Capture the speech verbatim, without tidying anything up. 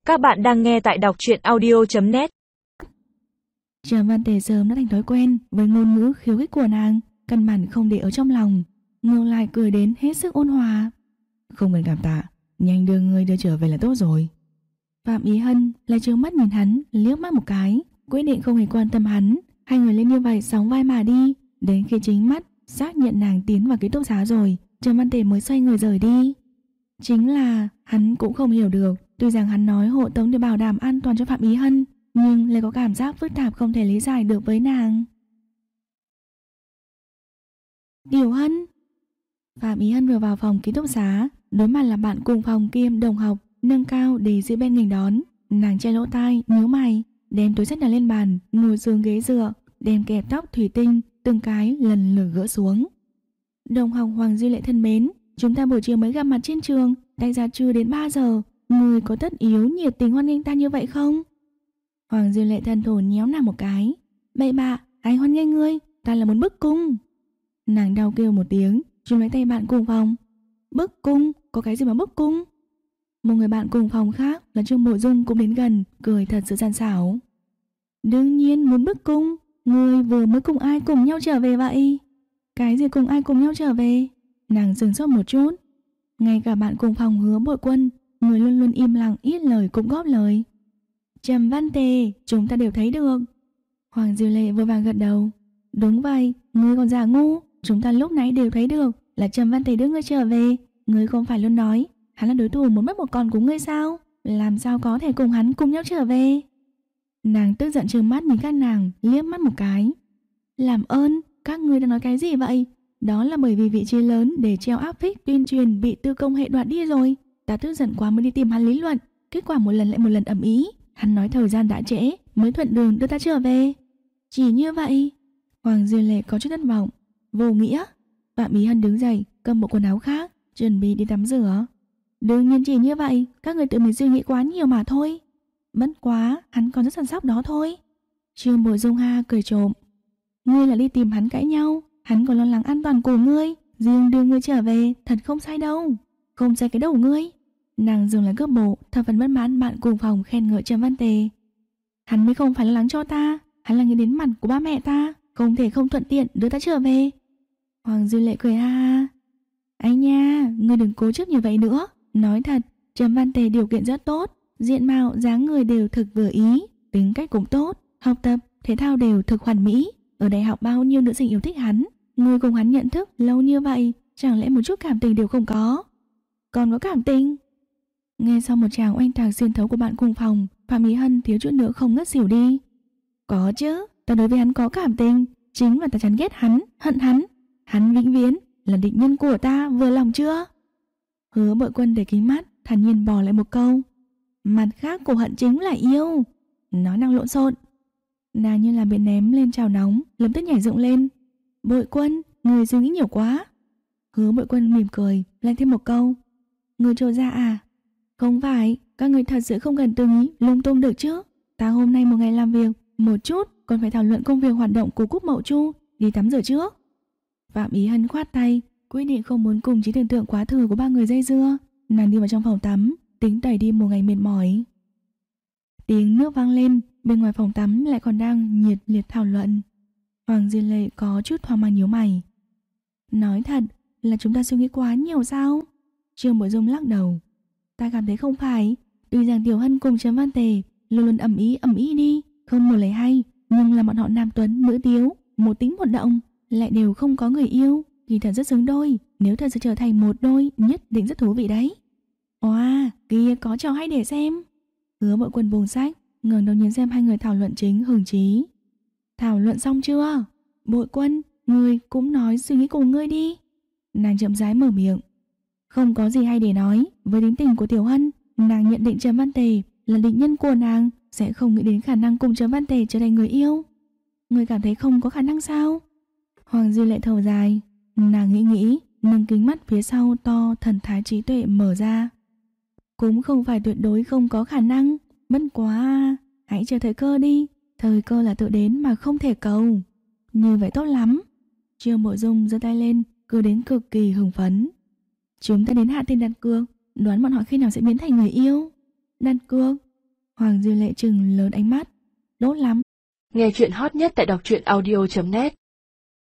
Các bạn đang nghe tại đọc truyện audio chấm net. Trầm Văn Tề sớm đã thành thói quen với ngôn ngữ khiêu khích của nàng, căn bản không để ở trong lòng, ngược lại cười đến hết sức ôn hòa. Không cần cảm tạ, nhanh đưa ngươi đưa trở về là tốt rồi. Phạm Ý Hân lại trợn mắt nhìn hắn liếc mắt một cái, quyết định không hề quan tâm hắn. Hai người lên như vậy sóng vai mà đi, đến khi chính mắt xác nhận nàng tiến vào ký túc xá rồi, Trầm Văn Tề mới xoay người rời đi. Chính là hắn cũng không hiểu được, tuy rằng hắn nói hộ tống để bảo đảm an toàn cho Phạm Ý Hân, nhưng lại có cảm giác phức tạp không thể lý giải được với nàng. Tiểu Hân. Phạm Ý Hân vừa vào phòng ký túc xá, đối mặt là bạn cùng phòng kiêm đồng học, nâng cao để giữ bên nghênh đón. Nàng che lỗ tai, nhíu mày, đem túi xách đặt lên bàn, ngồi xuống ghế dựa, đem kẹp tóc thủy tinh từng cái lần lượt gỡ xuống. Đồng học Hoàng Duy Lệ thân mến, chúng ta buổi chiều mới gặp mặt trên trường, đại ra chưa đến ba giờ, người có tất yếu nhiệt tình hoan nghênh ta như vậy không? Hoàng Duy Lệ thân thổ nhéo nàng một cái. Bậy bạ, ai hoan nghênh ngươi, ta là muốn bức cung. Nàng đau kêu một tiếng, chụp lấy tay bạn cùng phòng. Bức cung, có cái gì mà bức cung? Một người bạn cùng phòng khác là Trương Bội Dung cũng đến gần, cười thật sự gian xảo. Đương nhiên muốn bức cung, ngươi vừa mới cùng ai cùng nhau trở về vậy? Cái gì cùng ai cùng nhau trở về? Nàng dừng sốt một chút. Ngay cả bạn cùng phòng Hứa Bội Quân, người luôn luôn im lặng ít lời cũng góp lời. Trầm Văn Tề, chúng ta đều thấy được. Hoàng Diệu Lệ vội vàng gật đầu. Đúng vậy, ngươi còn giả ngu, chúng ta lúc nãy đều thấy được là Trầm Văn Tề đưa ngươi trở về. Ngươi không phải luôn nói hắn là đối thủ muốn mất một con của ngươi sao? Làm sao có thể cùng hắn cùng nhau trở về? Nàng tức giận trừng mắt nhìn các nàng, liếc mắt một cái. Làm ơn, các ngươi đã nói cái gì vậy? Đó là bởi vì vị trí lớn để treo áp phích tuyên truyền bị tư công hệ đoạt đi rồi. Ta tức giận quá mới đi tìm hắn lý luận, kết quả một lần lại một lần ầm ĩ. Hắn nói thời gian đã trễ, mới thuận đường đưa ta trở về. Chỉ như vậy. Hoàng Diệu Lệ có chút thất vọng. Vô nghĩa. Phạm Ý Hân đứng dậy, cầm bộ quần áo khác, chuẩn bị đi tắm rửa. Đương nhiên chỉ như vậy, các người tự mình suy nghĩ quá nhiều mà thôi. Bất quá, hắn còn rất săn sóc đó thôi. Trương Bội Dung ha cười trộm. Ngươi là đi tìm hắn cãi nhau, hắn còn lo lắng an toàn của ngươi, riêng đưa ngươi trở về, thật không sai đâu. Không sai cái đầu ngươi. Nàng dừng lại cướp bộ, thập phần bất mãn bạn cùng phòng khen ngợi Trầm Văn Tề. Hắn mới không phải lo lắng cho ta, hắn là nghĩ đến mặt của ba mẹ ta, không thể không thuận tiện đưa ta trở về. Hoàng Duy Lệ cười ha ha. Anh nha, ngươi đừng cố chấp như vậy nữa. Nói thật, Trầm Văn Tề điều kiện rất tốt, diện mạo, dáng người đều thực vừa ý, tính cách cũng tốt, học tập, thể thao đều thực hoàn mỹ. Ở đại học bao nhiêu nữ sinh yêu thích hắn, ngươi cùng hắn nhận thức lâu như vậy, chẳng lẽ một chút cảm tình đều không có? Còn có cảm tình? Nghe xong một tràng oanh tạc xuyên thấu của bạn cùng phòng, Phạm Ý Hân thiếu chút nữa không ngất xỉu đi. Có chứ, ta đối với hắn có cảm tình, chính là ta chán ghét hắn, hận hắn. Hắn vĩnh viễn là địch nhân của ta, vừa lòng chưa? Hứa Bội Quân để kính mắt, thản nhiên bỏ lại một câu. Mặt khác của hận chính là yêu. Nói năng lộn xộn. Nàng như là bị ném lên chảo nóng, lập tức nhảy dựng lên. Bội Quân, người suy nghĩ nhiều quá. Hứa Bội Quân mỉm cười, lại thêm một câu. Người trôi ra à? Không phải, các người thật sự không cần tự ý lung tung được chứ. Ta hôm nay một ngày làm việc, một chút còn phải thảo luận công việc hoạt động của Cúc Mậu Chu, đi tắm rửa trước. Phạm Ý Hân khoát tay, quyết định không muốn cùng trí tưởng tượng quá thừa của ba người dây dưa. Nàng đi vào trong phòng tắm, tính tẩy đi một ngày mệt mỏi. Tiếng nước vang lên, bên ngoài phòng tắm lại còn đang nhiệt liệt thảo luận. Hoàng Diên Lệ có chút hoang mang nhíu mày. Nói thật là chúng ta suy nghĩ quá nhiều sao? Trương Bội Dung lắc đầu. Ta cảm thấy không phải. Tuy rằng Tiểu Hân cùng Trầm Văn Tề luôn luôn ầm ĩ ầm ĩ đi, không một lời hay, nhưng là bọn họ nam tuấn nữ tiếu, một tính một động, lại đều không có người yêu, thì thật rất xứng đôi. Nếu thật sự trở thành một đôi, nhất định rất thú vị đấy. Wow, kia có trò hay để xem. Hứa Bội Quân buông sách, ngẩng đầu nhìn xem hai người thảo luận chính hứng chí. Thảo luận xong chưa? Bội Quân, ngươi cũng nói suy nghĩ cùng ngươi đi. Nàng chậm rãi mở miệng. Không có gì hay để nói. Với tính tình của Tiểu Hân, nàng nhận định Trầm Văn Tề là địch nhân của nàng, sẽ không nghĩ đến khả năng cùng Trầm Văn Tề trở thành người yêu. Ngươi cảm thấy không có khả năng sao? Hoàng Duy Lệ thở dài. Nàng nghĩ nghĩ, nâng kính mắt phía sau to, thần thái trí tuệ mở ra. Cũng không phải tuyệt đối không có khả năng. Bất quá, hãy chờ thời cơ đi. Thời cơ là tự đến mà không thể cầu. Như vậy tốt lắm. Trương Bội Dung giơ tay lên, cười đến cực kỳ hưng phấn. Chúng ta đến hạ tiền đặt cược, đoán bọn họ khi nào sẽ biến thành người yêu. Đặt cược? Hoàng Dư Lệ trừng lớn ánh mắt. Tốt lắm. Nghe chuyện hot nhất tại đọc truyện audio chấm net